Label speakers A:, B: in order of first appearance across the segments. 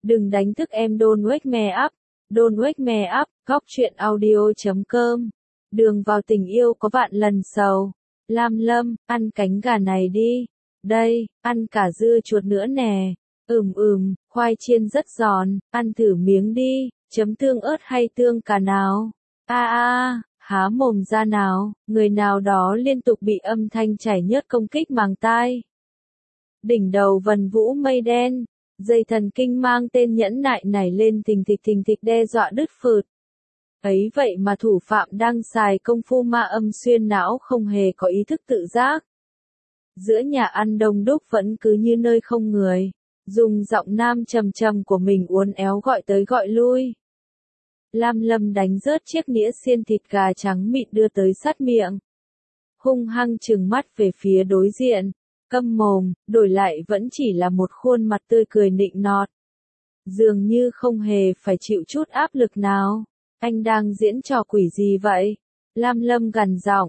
A: Đừng đánh thức em don't wake me up. Don't wake me up, góc truyện audio.com. Đường vào tình yêu có vạn lần sầu. Lam Lâm, ăn cánh gà này đi. Đây, ăn cả dưa chuột nữa nè. Khoai chiên rất giòn, ăn thử miếng đi, chấm tương ớt hay tương cà nào. Há mồm ra nào, người nào đó liên tục bị âm thanh chảy nhớt công kích màng tai. Đỉnh đầu vần vũ mây đen, dây thần kinh mang tên nhẫn nại nảy lên thình thịch đe dọa đứt phượt. Ấy vậy mà thủ phạm đang xài công phu ma âm xuyên não không hề có ý thức tự giác. Giữa nhà ăn đông đúc vẫn cứ như nơi không người, dùng giọng nam trầm trầm của mình uốn éo gọi tới gọi lui. Lam Lâm đánh rớt chiếc nĩa xiên thịt gà trắng mịn đưa tới sát miệng. Hung hăng trừng mắt về phía đối diện, câm mồm, đổi lại vẫn chỉ là một khuôn mặt tươi cười nịnh nọt. Dường như không hề phải chịu chút áp lực nào. Anh đang diễn trò quỷ gì vậy? Lam Lâm gằn giọng,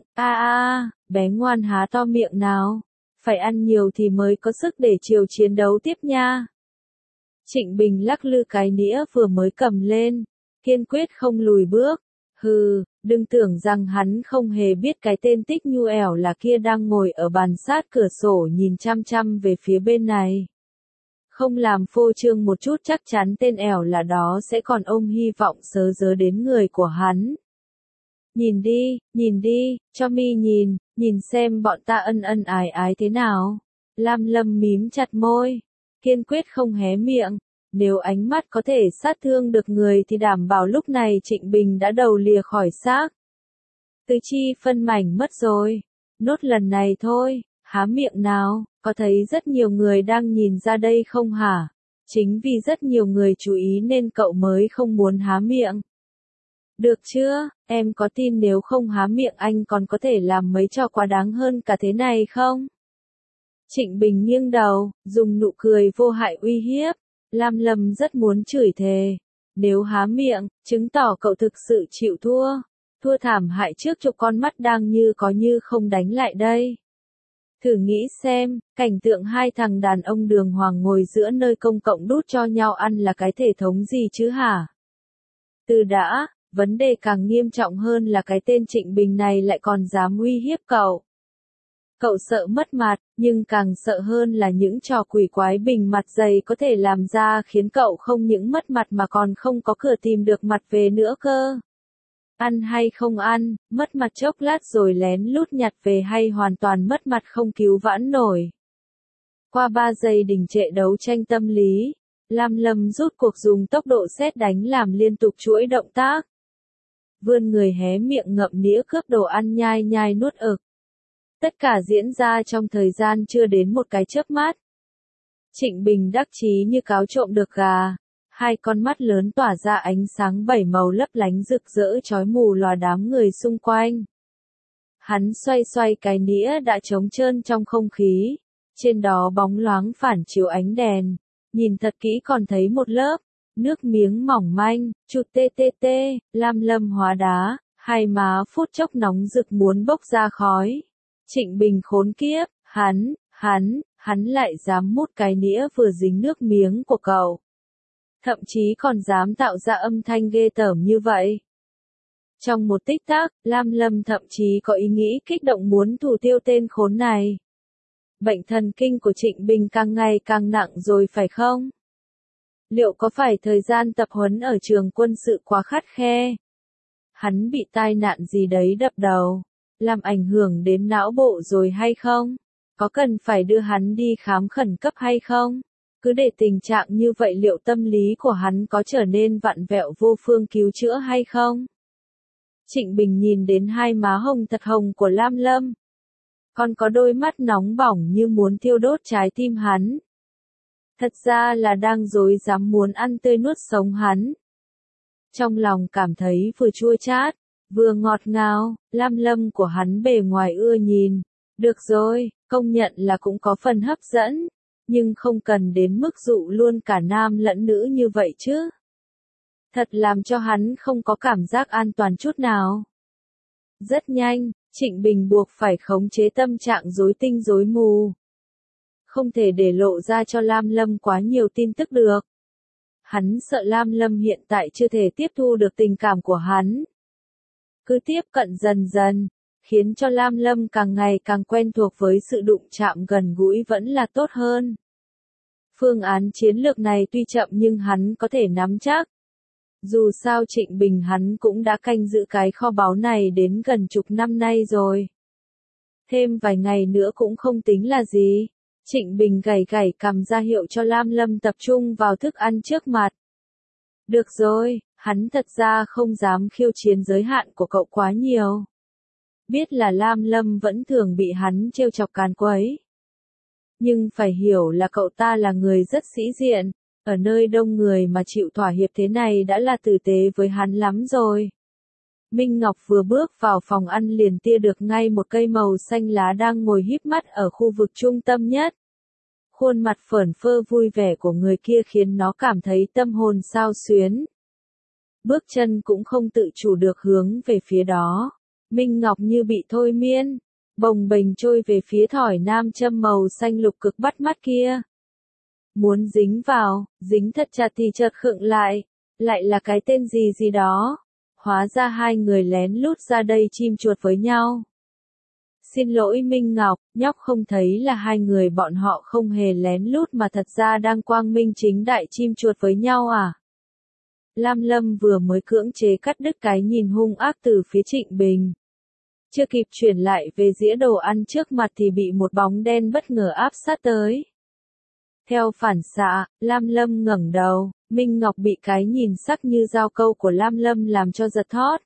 A: bé ngoan há to miệng nào. Phải ăn nhiều thì mới có sức để chiều chiến đấu tiếp nha. Trịnh Bình lắc lư cái nĩa vừa mới cầm lên, kiên quyết không lùi bước. Đừng tưởng rằng hắn không hề biết cái tên Tích Nhu ẻo là kia đang ngồi ở bàn sát cửa sổ nhìn chăm chăm về phía bên này. Không làm phô trương một chút chắc chắn tên ẻo là đó sẽ còn ôm hy vọng sớ dớ đến người của hắn. Nhìn đi, cho mi nhìn xem bọn ta ân ân ái ái thế nào. Lam Lâm mím chặt môi, kiên quyết không hé miệng. Nếu ánh mắt có thể sát thương được người thì đảm bảo lúc này Trịnh Bình đã đầu lìa khỏi xác. Tứ chi phân mảnh mất rồi. Nốt lần này thôi, há miệng nào, có thấy rất nhiều người đang nhìn ra đây không hả? Chính vì rất nhiều người chú ý nên cậu mới không muốn há miệng. Được chưa, em có tin nếu không há miệng anh còn có thể làm mấy trò quá đáng hơn cả thế này không? Trịnh Bình nghiêng đầu, dùng nụ cười vô hại uy hiếp. Lam Lâm rất muốn chửi thề. Nếu há miệng, chứng tỏ cậu thực sự chịu thua. Thua thảm hại trước chục con mắt đang như có như không đánh lại đây. Thử nghĩ xem, cảnh tượng hai thằng đàn ông đường hoàng ngồi giữa nơi công cộng đút cho nhau ăn là cái thể thống gì chứ hả? Vấn đề càng nghiêm trọng hơn là cái tên Trịnh Bình này lại còn dám uy hiếp cậu. Cậu sợ mất mặt, nhưng càng sợ hơn là những trò quỷ quái bình mặt dày có thể làm ra khiến cậu không những mất mặt mà còn không có cửa tìm được mặt về nữa cơ. Ăn hay không ăn, mất mặt chốc lát rồi lén lút nhặt về hay hoàn toàn mất mặt không cứu vãn nổi. Qua 3 giây đình trệ đấu tranh tâm lý, Lam Lâm rút cuộc dùng tốc độ sét đánh làm liên tục chuỗi động tác. Vươn người hé miệng ngậm nĩa cướp đồ ăn nhai nhai nuốt ực. Tất cả diễn ra trong thời gian chưa đến một cái chớp mắt. Trịnh Bình đắc chí như cáo trộm được gà. Hai con mắt lớn tỏa ra ánh sáng 7 màu lấp lánh rực rỡ chói mù lòa đám người xung quanh. Hắn xoay cái nĩa đã trống trơn trong không khí. Trên đó bóng loáng phản chiếu ánh đèn. Nhìn thật kỹ còn thấy một lớp nước miếng mỏng manh, chụt tê, Lam Lâm hóa đá, hai má phút chốc nóng rực muốn bốc ra khói. Trịnh Bình khốn kiếp, hắn lại dám mút cái nĩa vừa dính nước miếng của cậu. Thậm chí còn dám tạo ra âm thanh ghê tởm như vậy. Trong một tích tắc, Lam Lâm thậm chí có ý nghĩ kích động muốn thủ tiêu tên khốn này. Bệnh thần kinh của Trịnh Bình càng ngày càng nặng rồi phải không? Liệu có phải thời gian tập huấn ở trường quân sự quá khắt khe? Hắn bị tai nạn gì đấy đập đầu, làm ảnh hưởng đến não bộ rồi hay không? Có cần phải đưa hắn đi khám khẩn cấp hay không? Cứ để tình trạng như vậy liệu tâm lý của hắn có trở nên vặn vẹo vô phương cứu chữa hay không? Trịnh Bình nhìn đến hai má hồng thật hồng của Lam Lâm. Còn có đôi mắt nóng bỏng như muốn thiêu đốt trái tim hắn. Thật ra là đang dối dám muốn ăn tươi nuốt sống hắn. Trong lòng cảm thấy vừa chua chát, vừa ngọt ngào, Lam Lâm của hắn bề ngoài ưa nhìn. Được rồi, công nhận là cũng có phần hấp dẫn, nhưng không cần đến mức dụ luôn cả nam lẫn nữ như vậy chứ. Thật làm cho hắn không có cảm giác an toàn chút nào. Rất nhanh, Trịnh Bình buộc phải khống chế tâm trạng rối tinh rối mù. Không thể để lộ ra cho Lam Lâm quá nhiều tin tức được. Hắn sợ Lam Lâm hiện tại chưa thể tiếp thu được tình cảm của hắn. Cứ tiếp cận dần dần, khiến cho Lam Lâm càng ngày càng quen thuộc với sự đụng chạm gần gũi vẫn là tốt hơn. Phương án chiến lược này tuy chậm nhưng hắn có thể nắm chắc. Dù sao Trịnh Bình hắn cũng đã canh giữ cái kho báu này đến gần chục năm nay rồi. Thêm vài ngày nữa cũng không tính là gì. Trịnh Bình gảy gảy cằm ra hiệu cho Lam Lâm tập trung vào thức ăn trước mặt. Được rồi, hắn thật ra không dám khiêu chiến giới hạn của cậu quá nhiều. Biết là Lam Lâm vẫn thường bị hắn trêu chọc càn quấy. Nhưng phải hiểu là cậu ta là người rất sĩ diện, ở nơi đông người mà chịu thỏa hiệp thế này đã là tử tế với hắn lắm rồi. Minh Ngọc vừa bước vào phòng ăn liền tia được ngay một cây màu xanh lá đang ngồi híp mắt ở khu vực trung tâm nhất. Khuôn mặt phởn phơ vui vẻ của người kia khiến nó cảm thấy tâm hồn xao xuyến. Bước chân cũng không tự chủ được hướng về phía đó. Minh Ngọc như bị thôi miên, bồng bềnh trôi về phía thỏi nam châm màu xanh lục cực bắt mắt kia. Muốn dính vào, dính thật chặt thì chợt khựng lại là cái tên gì gì đó. Hóa ra hai người lén lút ra đây chim chuột với nhau. Xin lỗi Minh Ngọc, nhóc không thấy là hai người bọn họ không hề lén lút mà thật ra đang quang minh chính đại chim chuột với nhau à? Lam Lâm vừa mới cưỡng chế cắt đứt cái nhìn hung ác từ phía Trịnh Bình. Chưa kịp chuyển lại về dĩa đồ ăn trước mặt thì bị một bóng đen bất ngờ áp sát tới. Theo phản xạ, Lam Lâm ngẩng đầu, Minh Ngọc bị cái nhìn sắc như dao câu của Lam Lâm làm cho giật thót.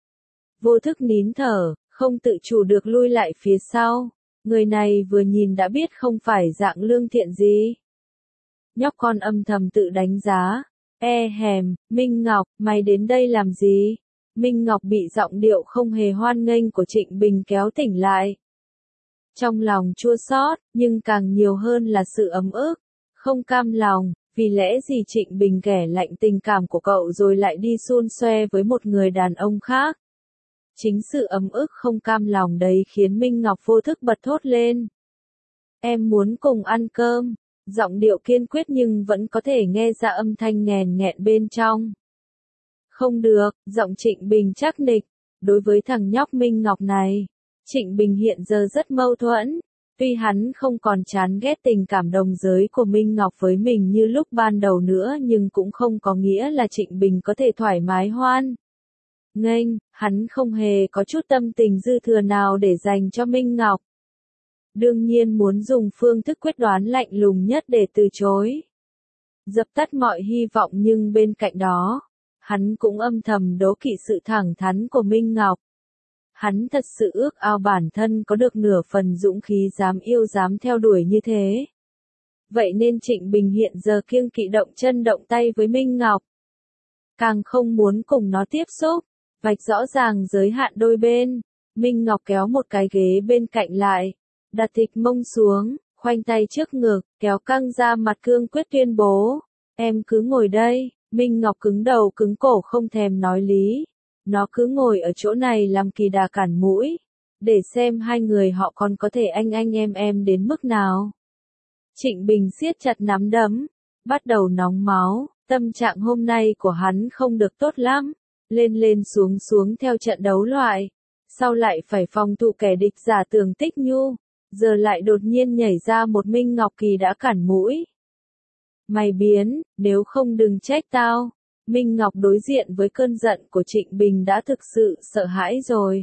A: Vô thức nín thở, không tự chủ được lui lại phía sau. Người này vừa nhìn đã biết không phải dạng lương thiện gì. Nhóc con âm thầm tự đánh giá. Minh Ngọc, mày đến đây làm gì? Minh Ngọc bị giọng điệu không hề hoan nghênh của Trịnh Bình kéo tỉnh lại. Trong lòng chua xót, nhưng càng nhiều hơn là sự ấm ức, không cam lòng, vì lẽ gì Trịnh Bình ghẻ lạnh tình cảm của cậu rồi lại đi xun xoe với một người đàn ông khác. Chính sự ấm ức không cam lòng đấy khiến Minh Ngọc vô thức bật thốt lên. Em muốn cùng ăn cơm. Giọng điệu kiên quyết nhưng vẫn có thể nghe ra âm thanh nghèn nghẹn bên trong. Không được, giọng Trịnh Bình chắc nịch. Đối với thằng nhóc Minh Ngọc này, Trịnh Bình hiện giờ rất mâu thuẫn. Tuy hắn không còn chán ghét tình cảm đồng giới của Minh Ngọc với mình như lúc ban đầu nữa nhưng cũng không có nghĩa là Trịnh Bình có thể thoải mái hoan nghênh, hắn không hề có chút tâm tình dư thừa nào để dành cho Minh Ngọc. Đương nhiên muốn dùng phương thức quyết đoán lạnh lùng nhất để từ chối. Dập tắt mọi hy vọng nhưng bên cạnh đó, hắn cũng âm thầm đố kỵ sự thẳng thắn của Minh Ngọc. Hắn thật sự ước ao bản thân có được nửa phần dũng khí dám yêu dám theo đuổi như thế. Vậy nên Trịnh Bình hiện giờ kiêng kỵ động chân động tay với Minh Ngọc. Càng không muốn cùng nó tiếp xúc, vạch rõ ràng giới hạn đôi bên. Minh Ngọc kéo một cái ghế bên cạnh lại, đặt thịt mông xuống, khoanh tay trước ngực, kéo căng ra mặt cương quyết tuyên bố. Em cứ ngồi đây. Minh Ngọc cứng đầu cứng cổ không thèm nói lý. Nó cứ ngồi ở chỗ này làm kỳ đà cản mũi. Để xem hai người họ còn có thể anh em đến mức nào. Trịnh Bình siết chặt nắm đấm. Bắt đầu nóng máu. Tâm trạng hôm nay của hắn không được tốt lắm. Lên xuống theo trận đấu loại. Sau lại phải phòng thủ kẻ địch giả tưởng Tích Nhu. Giờ lại đột nhiên nhảy ra một Minh Ngọc kỳ đã cản mũi. Mày biến, nếu không đừng trách tao. Minh Ngọc đối diện với cơn giận của Trịnh Bình đã thực sự sợ hãi rồi.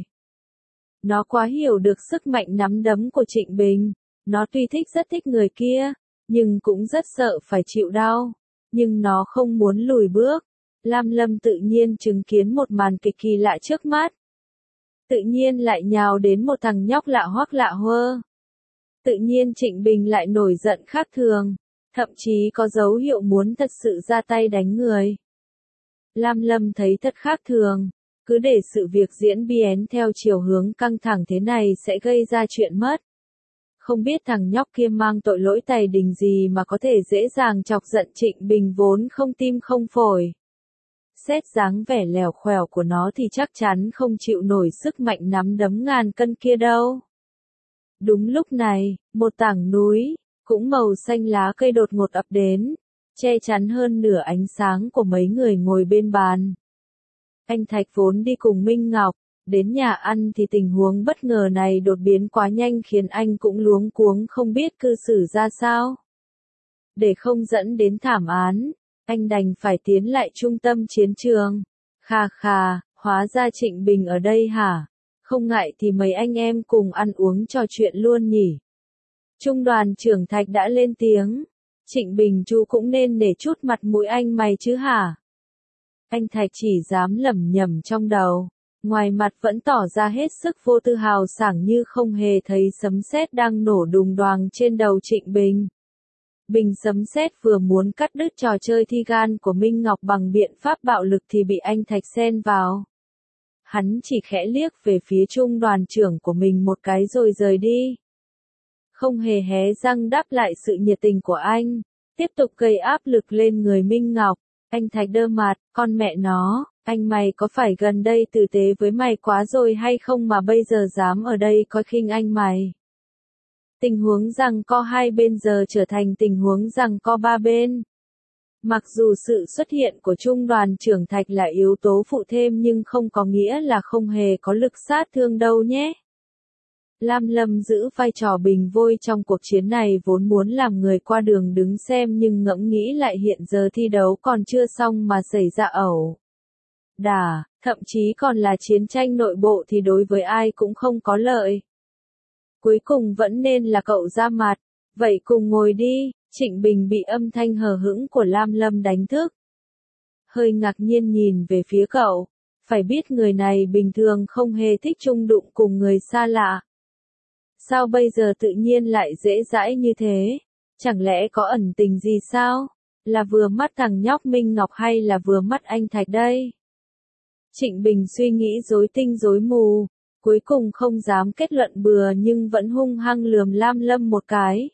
A: Nó quá hiểu được sức mạnh nắm đấm của Trịnh Bình. Nó tuy rất thích người kia, nhưng cũng rất sợ phải chịu đau. Nhưng nó không muốn lùi bước. Lam Lâm tự nhiên chứng kiến một màn kịch kỳ lạ trước mắt. Tự nhiên lại nhào đến một thằng nhóc lạ hoắc lạ hơ. Tự nhiên Trịnh Bình lại nổi giận khác thường. Thậm chí có dấu hiệu muốn thật sự ra tay đánh người. Lam Lâm thấy thật khác thường. Cứ để sự việc diễn biến theo chiều hướng căng thẳng thế này sẽ gây ra chuyện mất. Không biết thằng nhóc kia mang tội lỗi tày đình gì mà có thể dễ dàng chọc giận Trịnh Bình vốn không tim không phổi. Xét dáng vẻ lèo khèo của nó thì chắc chắn không chịu nổi sức mạnh nắm đấm ngàn cân kia đâu. Đúng lúc này, một tảng núi, cũng màu xanh lá cây đột ngột ập đến. che chắn hơn nửa ánh sáng của mấy người ngồi bên bàn. Anh Thạch vốn đi cùng Minh Ngọc, đến nhà ăn thì tình huống bất ngờ này đột biến quá nhanh khiến anh cũng luống cuống không biết cư xử ra sao. Để không dẫn đến thảm án, anh đành phải tiến lại trung tâm chiến trường. Khà khà, hóa ra Trịnh Bình ở đây hả? Không ngại thì mấy anh em cùng ăn uống trò chuyện luôn nhỉ. Trung đoàn trưởng Thạch đã lên tiếng. Trịnh Bình chú cũng nên để chút mặt mũi anh mày chứ hả? Anh Thạch chỉ dám lẩm nhẩm trong đầu. Ngoài mặt vẫn tỏ ra hết sức vô tư hào sảng như không hề thấy sấm sét đang nổ đùng đoàng trên đầu Trịnh Bình. Bình sấm sét vừa muốn cắt đứt trò chơi thi gan của Minh Ngọc bằng biện pháp bạo lực thì bị anh Thạch xen vào. Hắn chỉ khẽ liếc về phía trung đoàn trưởng của mình một cái rồi rời đi. Không hề hé răng đáp lại sự nhiệt tình của anh, tiếp tục gây áp lực lên người Minh Ngọc. Anh Thạch đơ mặt, con mẹ nó, anh mày có phải gần đây tử tế với mày quá rồi hay không mà bây giờ dám ở đây coi khinh anh mày. Tình huống giằng co hai bên giờ trở thành tình huống giằng co ba bên. Mặc dù sự xuất hiện của trung đoàn trưởng Thạch là yếu tố phụ thêm nhưng không có nghĩa là không hề có lực sát thương đâu nhé. Lam Lâm giữ vai trò bình vôi trong cuộc chiến này vốn muốn làm người qua đường đứng xem nhưng ngẫm nghĩ lại hiện giờ thi đấu còn chưa xong mà xảy ra ẩu đả, thậm chí còn là chiến tranh nội bộ thì đối với ai cũng không có lợi. Cuối cùng vẫn nên là cậu ra mặt, vậy cùng ngồi đi. Trịnh Bình bị âm thanh hờ hững của Lam Lâm đánh thức. Hơi ngạc nhiên nhìn về phía cậu, phải biết người này bình thường không hề thích chung đụng cùng người xa lạ. Sao bây giờ tự nhiên lại dễ dãi như thế? Chẳng lẽ có ẩn tình gì sao? Là vừa mắt thằng nhóc Minh Ngọc hay là vừa mắt anh Thạch đây? Trịnh Bình suy nghĩ rối tinh rối mù, cuối cùng không dám kết luận bừa nhưng vẫn hung hăng lườm Lam Lâm một cái.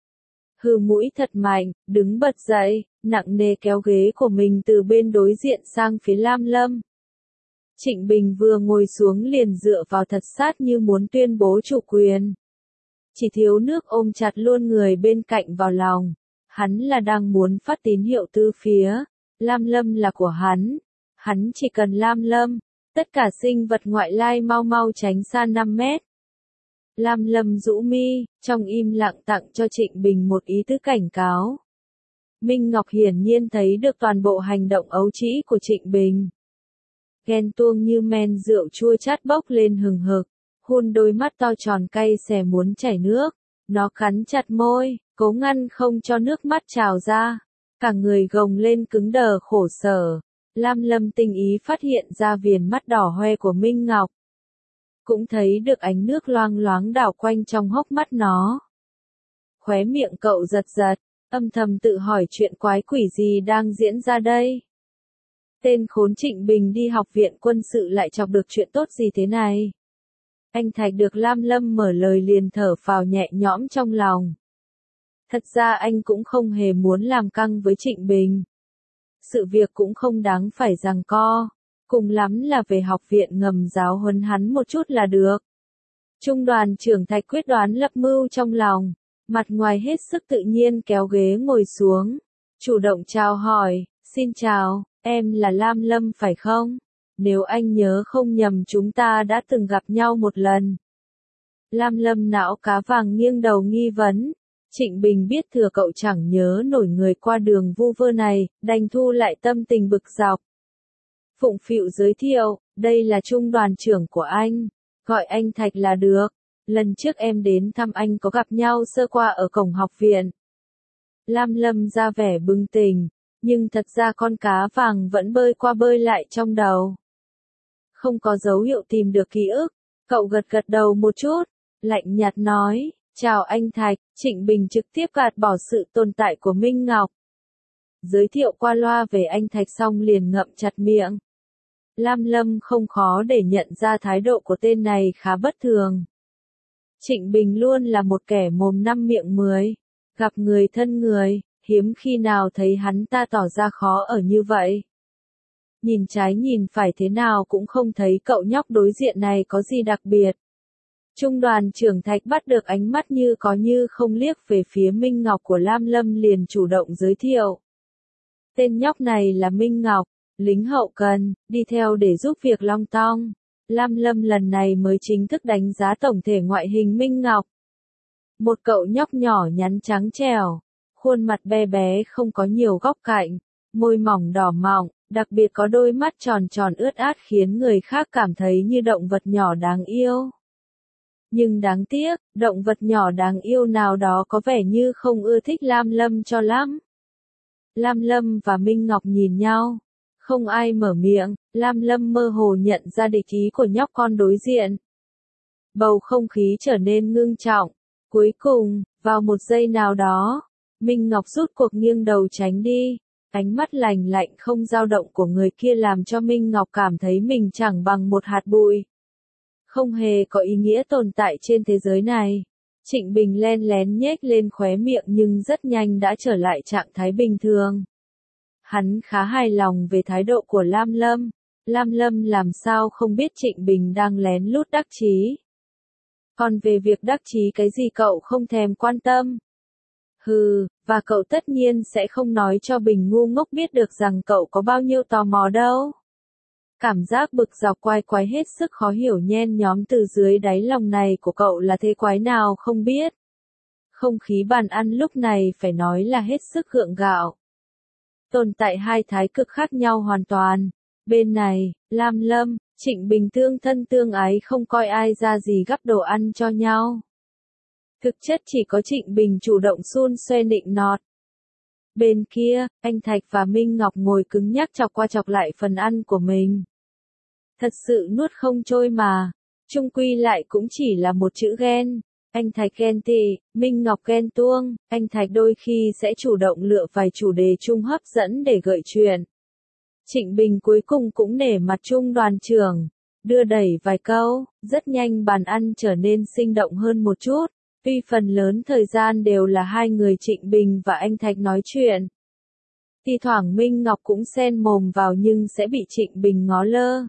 A: Hừ mũi thật mạnh, đứng bật dậy, nặng nề kéo ghế của mình từ bên đối diện sang phía Lam Lâm. Trịnh Bình vừa ngồi xuống liền dựa vào thật sát như muốn tuyên bố chủ quyền. Chỉ thiếu nước ôm chặt luôn người bên cạnh vào lòng. Hắn là đang muốn phát tín hiệu từ phía. Lam Lâm là của hắn. Hắn chỉ cần Lam Lâm. Tất cả sinh vật ngoại lai mau mau tránh xa 5 mét. Lam Lâm rũ mi, trong im lặng tặng cho Trịnh Bình một ý tứ cảnh cáo. Minh Ngọc hiển nhiên thấy được toàn bộ hành động ấu trĩ của Trịnh Bình. Ghen tuông như men rượu chua chát bốc lên hừng hực, hun đôi mắt to tròn cay xè muốn chảy nước. Nó cắn chặt môi, cố ngăn không cho nước mắt trào ra. Cả người gồng lên cứng đờ khổ sở. Lam Lâm tinh ý phát hiện ra viền mắt đỏ hoe của Minh Ngọc. Cũng thấy được ánh nước loang loáng đảo quanh trong hốc mắt nó. Khóe miệng cậu giật giật, âm thầm tự hỏi chuyện quái quỷ gì đang diễn ra đây. Tên khốn Trịnh Bình đi học viện quân sự lại chọc được chuyện tốt gì thế này. Anh Thạch được Lam Lâm mở lời liền thở phào nhẹ nhõm trong lòng. Thật ra anh cũng không hề muốn làm căng với Trịnh Bình. Sự việc cũng không đáng phải giằng co. Cùng lắm là về học viện ngầm giáo huấn hắn một chút là được. Trung đoàn trưởng Thạch quyết đoán lập mưu trong lòng. Mặt ngoài hết sức tự nhiên kéo ghế ngồi xuống. Chủ động chào hỏi, xin chào, em là Lam Lâm phải không? Nếu anh nhớ không nhầm chúng ta đã từng gặp nhau một lần. Lam Lâm não cá vàng nghiêng đầu nghi vấn. Trịnh Bình biết thừa cậu chẳng nhớ nổi người qua đường vu vơ này, đành thu lại tâm tình bực dọc. Phụng phịu giới thiệu, đây là trung đoàn trưởng của anh, gọi anh Thạch là được. Lần trước em đến thăm anh có gặp nhau sơ qua ở cổng học viện. Lam Lâm ra vẻ bừng tỉnh, nhưng thật ra con cá vàng vẫn bơi qua bơi lại trong đầu. Không có dấu hiệu tìm được ký ức, cậu gật gật đầu một chút, lạnh nhạt nói, chào anh Thạch. Trịnh Bình trực tiếp gạt bỏ sự tồn tại của Minh Ngọc. Giới thiệu qua loa về anh Thạch xong liền ngậm chặt miệng. Lam Lâm không khó để nhận ra thái độ của tên này khá bất thường. Trịnh Bình luôn là một kẻ mồm năm miệng mười, gặp người thân người, hiếm khi nào thấy hắn ta tỏ ra khó ở như vậy. Nhìn trái nhìn phải thế nào cũng không thấy cậu nhóc đối diện này có gì đặc biệt. Trung đoàn trưởng Thạch bắt được ánh mắt như có như không liếc về phía Minh Ngọc của Lam Lâm liền chủ động giới thiệu. Tên nhóc này là Minh Ngọc, lính hậu cần, đi theo để giúp việc Long Tong. Lam Lâm lần này mới chính thức đánh giá tổng thể ngoại hình Minh Ngọc. Một cậu nhóc nhỏ nhắn trắng trẻo, khuôn mặt bé bé không có nhiều góc cạnh, môi mỏng đỏ mọng, đặc biệt có đôi mắt tròn tròn ướt át khiến người khác cảm thấy như động vật nhỏ đáng yêu. Nhưng đáng tiếc, động vật nhỏ đáng yêu nào đó có vẻ như không ưa thích Lam Lâm cho lắm. Lam Lâm và Minh Ngọc nhìn nhau, không ai mở miệng, Lam Lâm mơ hồ nhận ra địch ý của nhóc con đối diện. Bầu không khí trở nên ngưng trọng, cuối cùng, vào một giây nào đó, Minh Ngọc rút cuộc nghiêng đầu tránh đi, ánh mắt lạnh lạnh không dao động của người kia làm cho Minh Ngọc cảm thấy mình chẳng bằng một hạt bụi. Không hề có ý nghĩa tồn tại trên thế giới này. Trịnh Bình len lén nhếch lên khóe miệng nhưng rất nhanh đã trở lại trạng thái bình thường. Hắn khá hài lòng về thái độ của Lam Lâm. Lam Lâm làm sao không biết Trịnh Bình đang lén lút đắc chí. Còn về việc đắc chí cái gì cậu không thèm quan tâm. Hừ, và cậu tất nhiên sẽ không nói cho Bình ngu ngốc biết được rằng cậu có bao nhiêu tò mò đâu. Cảm giác bực dọc quai quái hết sức khó hiểu nhen nhóm từ dưới đáy lòng này của cậu là thế quái nào không biết. Không khí bàn ăn lúc này phải nói là hết sức gượng gạo. Tồn tại hai thái cực khác nhau hoàn toàn. Bên này, Lam Lâm, Trịnh Bình tương thân tương ái không coi ai ra gì gắp đồ ăn cho nhau. Thực chất chỉ có Trịnh Bình chủ động xun xoe nịnh nọt. Bên kia, anh Thạch và Minh Ngọc ngồi cứng nhắc chọc qua chọc lại phần ăn của mình. Thật sự nuốt không trôi mà, chung quy lại cũng chỉ là một chữ ghen. Anh Thạch ghen tị, Minh Ngọc ghen tuông, anh Thạch đôi khi sẽ chủ động lựa vài chủ đề chung hấp dẫn để gợi chuyện. Trịnh Bình cuối cùng cũng nể mặt Trung đoàn trưởng, đưa đẩy vài câu, rất nhanh bàn ăn trở nên sinh động hơn một chút. Tuy phần lớn thời gian đều là hai người Trịnh Bình và anh Thạch nói chuyện. Thì thoảng Minh Ngọc cũng xen mồm vào nhưng sẽ bị Trịnh Bình ngó lơ.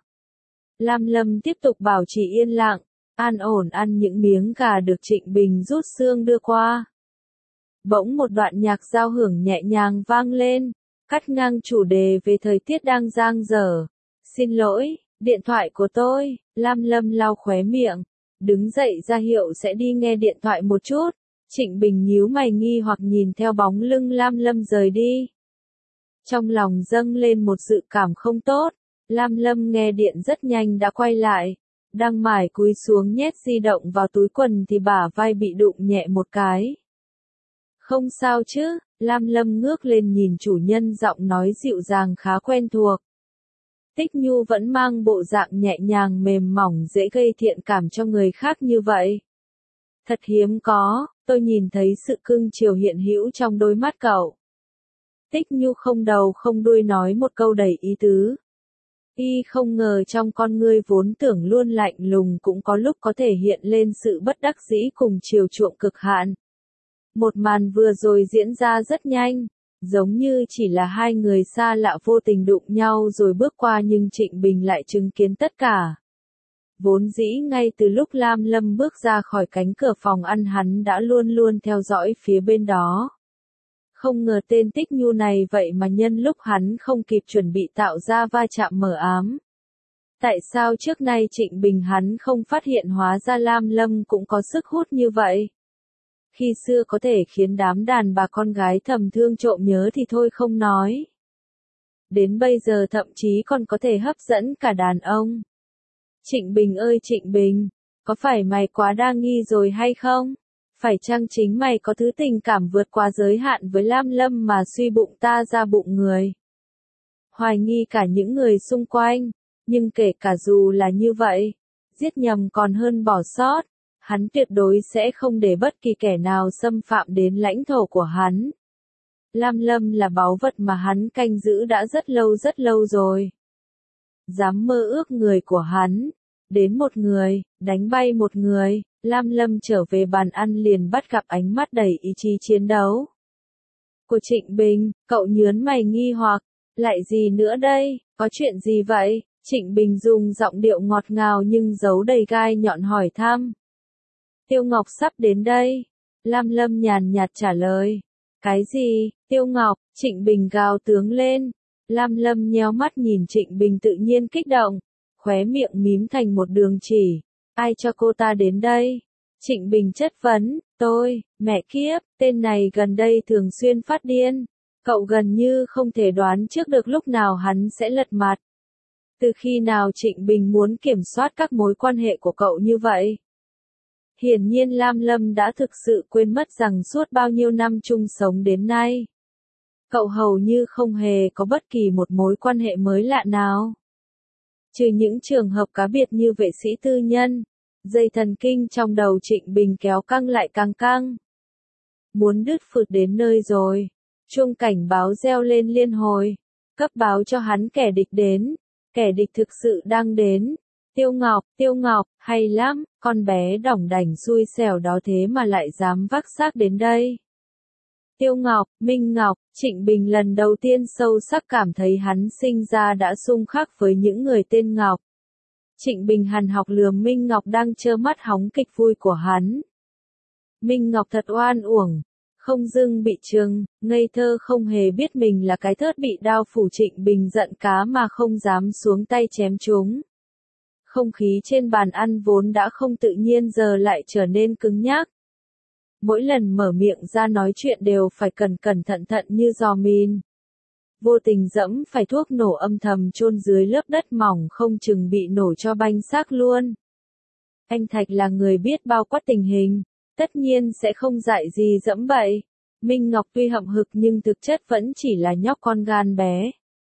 A: Lam Lâm tiếp tục bảo trì yên lặng, an ổn ăn những miếng gà được Trịnh Bình rút xương đưa qua. Bỗng một đoạn nhạc giao hưởng nhẹ nhàng vang lên, cắt ngang chủ đề về thời tiết đang giang dở. Xin lỗi, điện thoại của tôi. Lam Lâm lau khóe miệng, đứng dậy ra hiệu sẽ đi nghe điện thoại một chút. Trịnh Bình nhíu mày nghi hoặc nhìn theo bóng lưng Lam Lâm rời đi. Trong lòng dâng lên một dự cảm không tốt. Lam Lâm nghe điện rất nhanh đã quay lại, đang mải cúi xuống nhét di động vào túi quần thì bả vai bị đụng nhẹ một cái. Không sao chứ, Lam Lâm ngước lên nhìn chủ nhân giọng nói dịu dàng khá quen thuộc. Tích Nhu vẫn mang bộ dạng nhẹ nhàng mềm mỏng dễ gây thiện cảm cho người khác như vậy. Thật hiếm có, tôi nhìn thấy sự cưng chiều hiện hữu trong đôi mắt cậu. Tích Nhu không đầu không đuôi nói một câu đầy ý tứ. Y không ngờ trong con ngươi vốn tưởng luôn lạnh lùng cũng có lúc có thể hiện lên sự bất đắc dĩ cùng chiều chuộng cực hạn. Một màn vừa rồi diễn ra rất nhanh, giống như chỉ là hai người xa lạ vô tình đụng nhau rồi bước qua nhưng Trịnh Bình lại chứng kiến tất cả. Vốn dĩ ngay từ lúc Lam Lâm bước ra khỏi cánh cửa phòng ăn hắn đã luôn luôn theo dõi phía bên đó. Không ngờ tên Tích Nhu này vậy mà nhân lúc hắn không kịp chuẩn bị tạo ra va chạm mờ ám. Tại sao trước nay Trịnh Bình hắn không phát hiện hóa ra Lam Lâm cũng có sức hút như vậy? Khi xưa có thể khiến đám đàn bà con gái thầm thương trộm nhớ thì thôi không nói. Đến bây giờ thậm chí còn có thể hấp dẫn cả đàn ông. Trịnh Bình ơi Trịnh Bình, có phải mày quá đa nghi rồi hay không? Phải chăng chính mày có thứ tình cảm vượt qua giới hạn với Lam Lâm mà suy bụng ta ra bụng người? Hoài nghi cả những người xung quanh, nhưng kể cả dù là như vậy, giết nhầm còn hơn bỏ sót, hắn tuyệt đối sẽ không để bất kỳ kẻ nào xâm phạm đến lãnh thổ của hắn. Lam Lâm là báu vật mà hắn canh giữ đã rất lâu rồi. Dám mơ ước người của hắn, đến một người, đánh bay một người. Lam Lâm trở về bàn ăn liền bắt gặp ánh mắt đầy ý chí chiến đấu của Trịnh Bình, cậu nhớn mày nghi hoặc, lại gì nữa đây, có chuyện gì vậy? Trịnh Bình dùng giọng điệu ngọt ngào nhưng giấu đầy gai nhọn hỏi thăm. Tiêu Ngọc sắp đến đây, Lam Lâm nhàn nhạt trả lời. Cái gì? Tiêu Ngọc, Trịnh Bình gào tướng lên. Lam Lâm nheo mắt nhìn Trịnh Bình tự nhiên kích động, khóe miệng mím thành một đường chỉ. Ai cho cô ta đến đây? Trịnh Bình chất vấn, tôi, mẹ kiếp, tên này gần đây thường xuyên phát điên. Cậu gần như không thể đoán trước được lúc nào hắn sẽ lật mặt. Từ khi nào Trịnh Bình muốn kiểm soát các mối quan hệ của cậu như vậy? Hiển nhiên Lam Lâm đã thực sự quên mất rằng suốt bao nhiêu năm chung sống đến nay, cậu hầu như không hề có bất kỳ một mối quan hệ mới lạ nào. Trừ những trường hợp cá biệt như vệ sĩ tư nhân, dây thần kinh trong đầu Trịnh Bình kéo căng lại càng căng. Muốn đứt phượt đến nơi rồi. Chuông cảnh báo reo lên liên hồi, cấp báo cho hắn kẻ địch đến, kẻ địch thực sự đang đến. Tiêu Ngọc, hay lắm, con bé đỏng đảnh xui xẻo đó thế mà lại dám vác xác đến đây. Tiêu Ngọc, Minh Ngọc, Trịnh Bình lần đầu tiên sâu sắc cảm thấy hắn sinh ra đã xung khắc với những người tên Ngọc. Trịnh Bình hằn học lườm Minh Ngọc đang trơ mắt hóng kịch vui của hắn. Minh Ngọc thật oan uổng, không dưng bị trừng, ngây thơ không hề biết mình là cái thớt bị đao phủ. Trịnh Bình giận cá mà không dám xuống tay chém chúng. Không khí trên bàn ăn vốn đã không tự nhiên giờ lại trở nên cứng nhắc. Mỗi lần mở miệng ra nói chuyện đều phải cẩn cẩn thận thận như giò min. Vô tình dẫm phải thuốc nổ âm thầm chôn dưới lớp đất mỏng không chừng bị nổ cho banh xác luôn. Anh Thạch là người biết bao quát tình hình, tất nhiên sẽ không dại gì dẫm bậy. Minh Ngọc tuy hậm hực nhưng thực chất vẫn chỉ là nhóc con gan bé.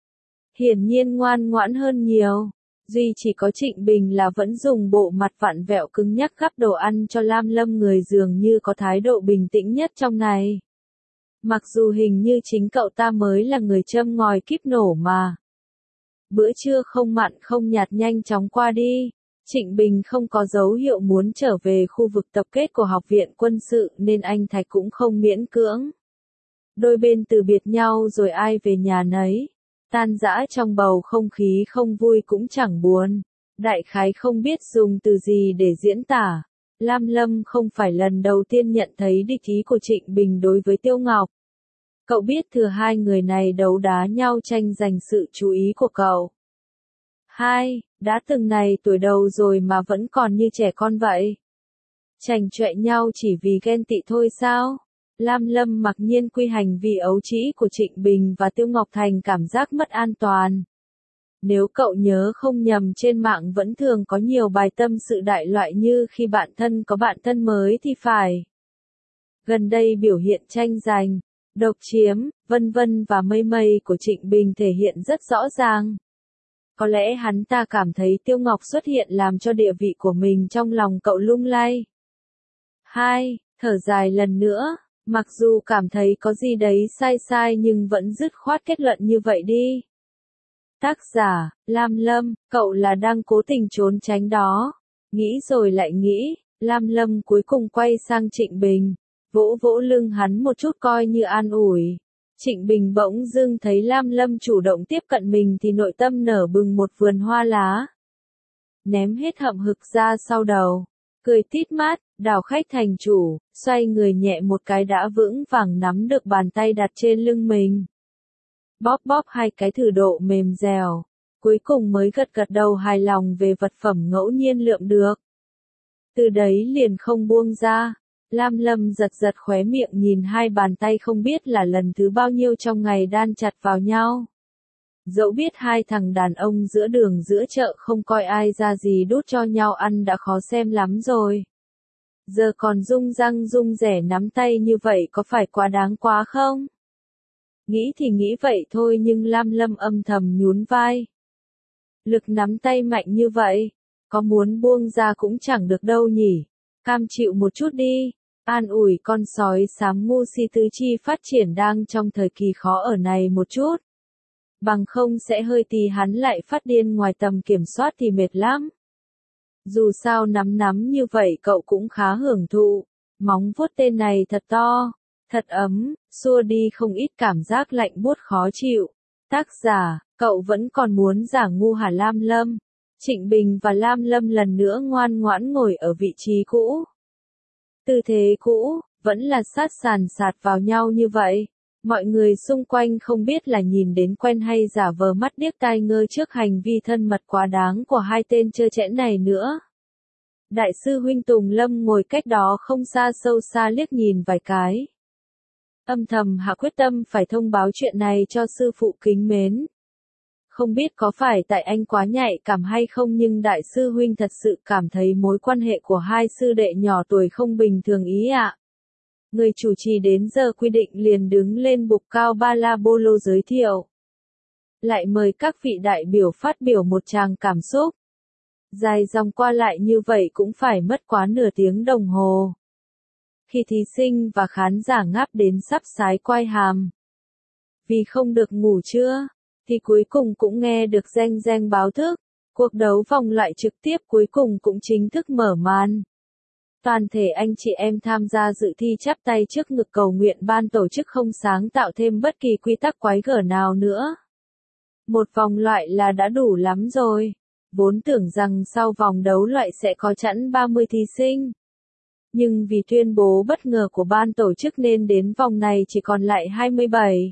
A: Hiển nhiên ngoan ngoãn hơn nhiều. Duy chỉ có Trịnh Bình là vẫn dùng bộ mặt vặn vẹo cứng nhắc gắp đồ ăn cho Lam Lâm, người dường như có thái độ bình tĩnh nhất trong này. Mặc dù hình như chính cậu ta mới là người châm ngòi kíp nổ mà. Bữa trưa không mặn không nhạt nhanh chóng qua đi. Trịnh Bình không có dấu hiệu muốn trở về khu vực tập kết của học viện quân sự nên anh Thạch cũng không miễn cưỡng. Đôi bên từ biệt nhau rồi ai về nhà nấy. Tan rã trong bầu không khí không vui cũng chẳng buồn. Đại khái không biết dùng từ gì để diễn tả. Lam Lâm không phải lần đầu tiên nhận thấy địch ý của Trịnh Bình đối với Tiêu Ngọc. Cậu biết thừa hai người này đấu đá nhau tranh giành sự chú ý của cậu. Đã từng này tuổi đầu rồi mà vẫn còn như trẻ con vậy. Chành chọe nhau chỉ vì ghen tị thôi sao? Lam Lâm mặc nhiên quy hành vì ấu trĩ của Trịnh Bình và Tiêu Ngọc thành cảm giác mất an toàn. Nếu cậu nhớ không nhầm trên mạng vẫn thường có nhiều bài tâm sự đại loại như khi bạn thân có bạn thân mới thì phải. Gần đây biểu hiện tranh giành, độc chiếm, vân vân và mây mây của Trịnh Bình thể hiện rất rõ ràng. Có lẽ hắn ta cảm thấy Tiêu Ngọc xuất hiện làm cho địa vị của mình trong lòng cậu lung lay. Thở dài lần nữa, mặc dù cảm thấy có gì đấy sai sai nhưng vẫn dứt khoát kết luận như vậy đi. Tác giả, Lam Lâm, cậu là đang cố tình trốn tránh đó. Nghĩ rồi lại nghĩ, Lam Lâm cuối cùng quay sang Trịnh Bình, vỗ vỗ lưng hắn một chút coi như an ủi. Trịnh Bình bỗng dưng thấy Lam Lâm chủ động tiếp cận mình thì nội tâm nở bừng một vườn hoa lá. Ném hết hậm hực ra sau đầu, cười tít mắt, đảo khách thành chủ, xoay người nhẹ một cái đã vững vàng nắm được bàn tay đặt trên lưng mình. Bóp bóp hai cái thử độ mềm dẻo, cuối cùng mới gật gật đầu hài lòng về vật phẩm ngẫu nhiên lượm được. Từ đấy liền không buông ra. Lam Lâm giật giật khóe miệng nhìn hai bàn tay không biết là lần thứ bao nhiêu trong ngày đan chặt vào nhau. Dẫu biết hai thằng đàn ông giữa đường giữa chợ không coi ai ra gì đút cho nhau ăn đã khó xem lắm rồi. Giờ còn rung răng rung rẻ nắm tay như vậy có phải quá đáng quá không? Nghĩ thì nghĩ vậy thôi nhưng Lam Lâm âm thầm nhún vai. Lực nắm tay mạnh như vậy, có muốn buông ra cũng chẳng được đâu nhỉ. Cam chịu một chút đi. An ủi con sói xám ngu si tứ chi phát triển đang trong thời kỳ khó ở này một chút. Bằng không sẽ hơi thì hắn lại phát điên ngoài tầm kiểm soát thì mệt lắm. Dù sao nắm như vậy cậu cũng khá hưởng thụ. Móng vuốt tên này thật to, thật ấm, xua đi không ít cảm giác lạnh buốt khó chịu. Tác giả, cậu vẫn còn muốn giả ngu hả Lam Lâm? Trịnh Bình và Lam Lâm lần nữa ngoan ngoãn ngồi ở vị trí cũ. Tư thế cũ, vẫn là sát sàn sạt vào nhau như vậy. Mọi người xung quanh không biết là nhìn đến quen hay giả vờ mắt điếc tai ngơ trước hành vi thân mật quá đáng của hai tên trơ trẽn này nữa. Đại sư huynh Tùng Lâm ngồi cách đó không xa sâu xa liếc nhìn vài cái. Âm thầm hạ quyết tâm phải thông báo chuyện này cho sư phụ kính mến. Không biết có phải tại anh quá nhạy cảm hay không nhưng đại sư huynh thật sự cảm thấy mối quan hệ của hai sư đệ nhỏ tuổi không bình thường ý ạ. Người chủ trì đến giờ quy định liền đứng lên bục cao ba la bô lô giới thiệu. Lại mời các vị đại biểu phát biểu một tràng cảm xúc. Dài dòng qua lại như vậy cũng phải mất quá nửa tiếng đồng hồ. Khi thí sinh và khán giả ngáp đến sắp sái quai hàm. Vì không được ngủ trưa, thì cuối cùng cũng nghe được reng reng báo thức. Cuộc đấu vòng loại trực tiếp cuối cùng cũng chính thức mở màn. Toàn thể anh chị em tham gia dự thi chắp tay trước ngực cầu nguyện ban tổ chức không sáng tạo thêm bất kỳ quy tắc quái gở nào nữa. Một vòng loại là đã đủ lắm rồi. Vốn tưởng rằng sau vòng đấu loại sẽ có chẵn 30 thí sinh. Nhưng vì tuyên bố bất ngờ của ban tổ chức nên đến vòng này chỉ còn lại 27.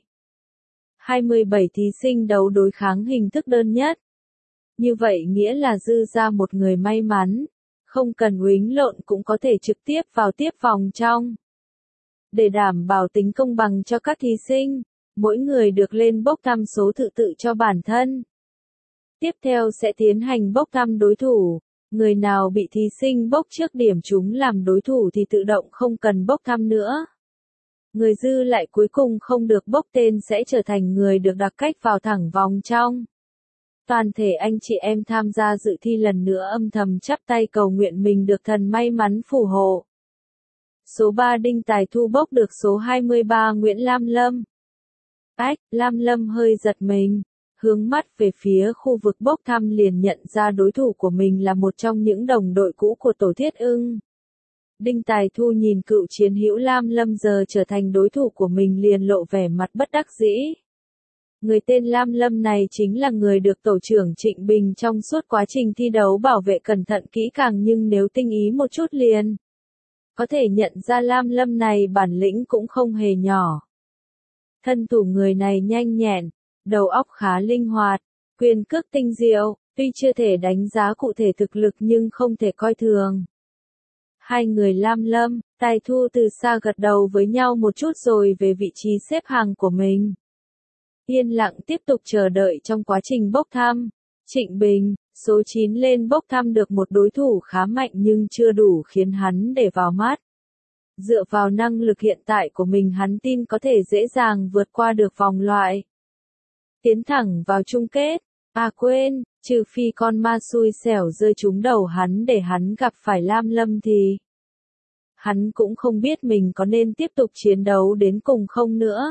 A: 27 thí sinh đấu đối kháng hình thức đơn nhất. Như vậy nghĩa là dư ra một người may mắn. Không cần uýnh lộn cũng có thể trực tiếp vào tiếp vòng trong. Để đảm bảo tính công bằng cho các thí sinh, mỗi người được lên bốc thăm số tự tự cho bản thân. Tiếp theo sẽ tiến hành bốc thăm đối thủ, người nào bị thí sinh bốc trước điểm chúng làm đối thủ thì tự động không cần bốc thăm nữa. Người dư lại cuối cùng không được bốc tên sẽ trở thành người được đặc cách vào thẳng vòng trong. Toàn thể anh chị em tham gia dự thi lần nữa âm thầm chắp tay cầu nguyện mình được thần may mắn phù hộ. Số 3 Đinh Tài Thu bốc được số 23 Nguyễn Lam Lâm. Lam Lâm hơi giật mình, hướng mắt về phía khu vực bốc thăm liền nhận ra đối thủ của mình là một trong những đồng đội cũ của Tổ Thiết Ưng. Đinh Tài Thu nhìn cựu chiến hữu Lam Lâm giờ trở thành đối thủ của mình liền lộ vẻ mặt bất đắc dĩ. Người tên Lam Lâm này chính là người được tổ trưởng Trịnh Bình trong suốt quá trình thi đấu bảo vệ cẩn thận kỹ càng nhưng nếu tinh ý một chút liền. Có thể nhận ra Lam Lâm này bản lĩnh cũng không hề nhỏ. Thân thủ người này nhanh nhẹn, đầu óc khá linh hoạt, quyền cước tinh diệu, tuy chưa thể đánh giá cụ thể thực lực nhưng không thể coi thường. Hai người Lam Lâm, Tài Thu từ xa gật đầu với nhau một chút rồi về vị trí xếp hàng của mình. Yên lặng tiếp tục chờ đợi trong quá trình bốc thăm. Trịnh Bình, số 9 lên bốc thăm được một đối thủ khá mạnh nhưng chưa đủ khiến hắn để vào mắt. Dựa vào năng lực hiện tại của mình hắn tin có thể dễ dàng vượt qua được vòng loại. Tiến thẳng vào chung kết. Quên, trừ phi con ma xui xẻo rơi trúng đầu hắn để hắn gặp phải Lam Lâm thì. Hắn cũng không biết mình có nên tiếp tục chiến đấu đến cùng không nữa.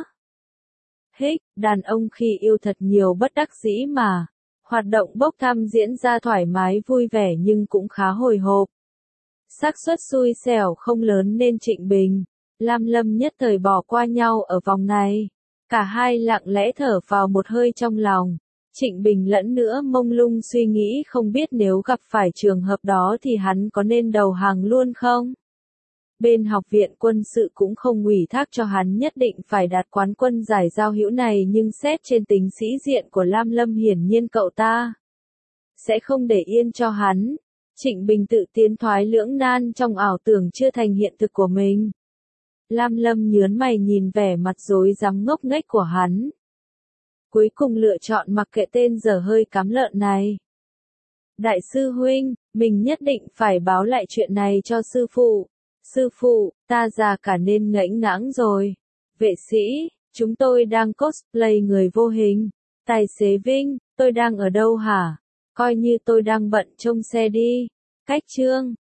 A: Đàn ông khi yêu thật nhiều bất đắc dĩ mà. Hoạt động bốc thăm diễn ra thoải mái vui vẻ nhưng cũng khá hồi hộp. Xác suất xui xẻo không lớn nên Trịnh Bình, Lam Lâm nhất thời bỏ qua nhau ở vòng này. Cả hai lặng lẽ thở vào một hơi trong lòng. Trịnh Bình lẫn nữa mông lung suy nghĩ không biết nếu gặp phải trường hợp đó thì hắn có nên đầu hàng luôn không? Bên học viện quân sự cũng không ủy thác cho hắn nhất định phải đạt quán quân giải giao hữu này nhưng xét trên tính sĩ diện của Lam Lâm hiển nhiên cậu ta sẽ không để yên cho hắn. Trịnh Bình tự tiến thoái lưỡng nan trong ảo tưởng chưa thành hiện thực của mình. Lam Lâm nhớn mày nhìn vẻ mặt rối rắm ngốc nghếch của hắn. Cuối cùng lựa chọn mặc kệ tên dở hơi cắm lợn này. Đại sư huynh, mình nhất định phải báo lại chuyện này cho sư phụ. Sư phụ, ta già cả nên ngẫnh ngãng rồi. Vệ sĩ, chúng tôi đang cosplay người vô hình. Tài xế Vinh, tôi đang ở đâu hả? Coi như tôi đang bận trông xe đi. Cách chương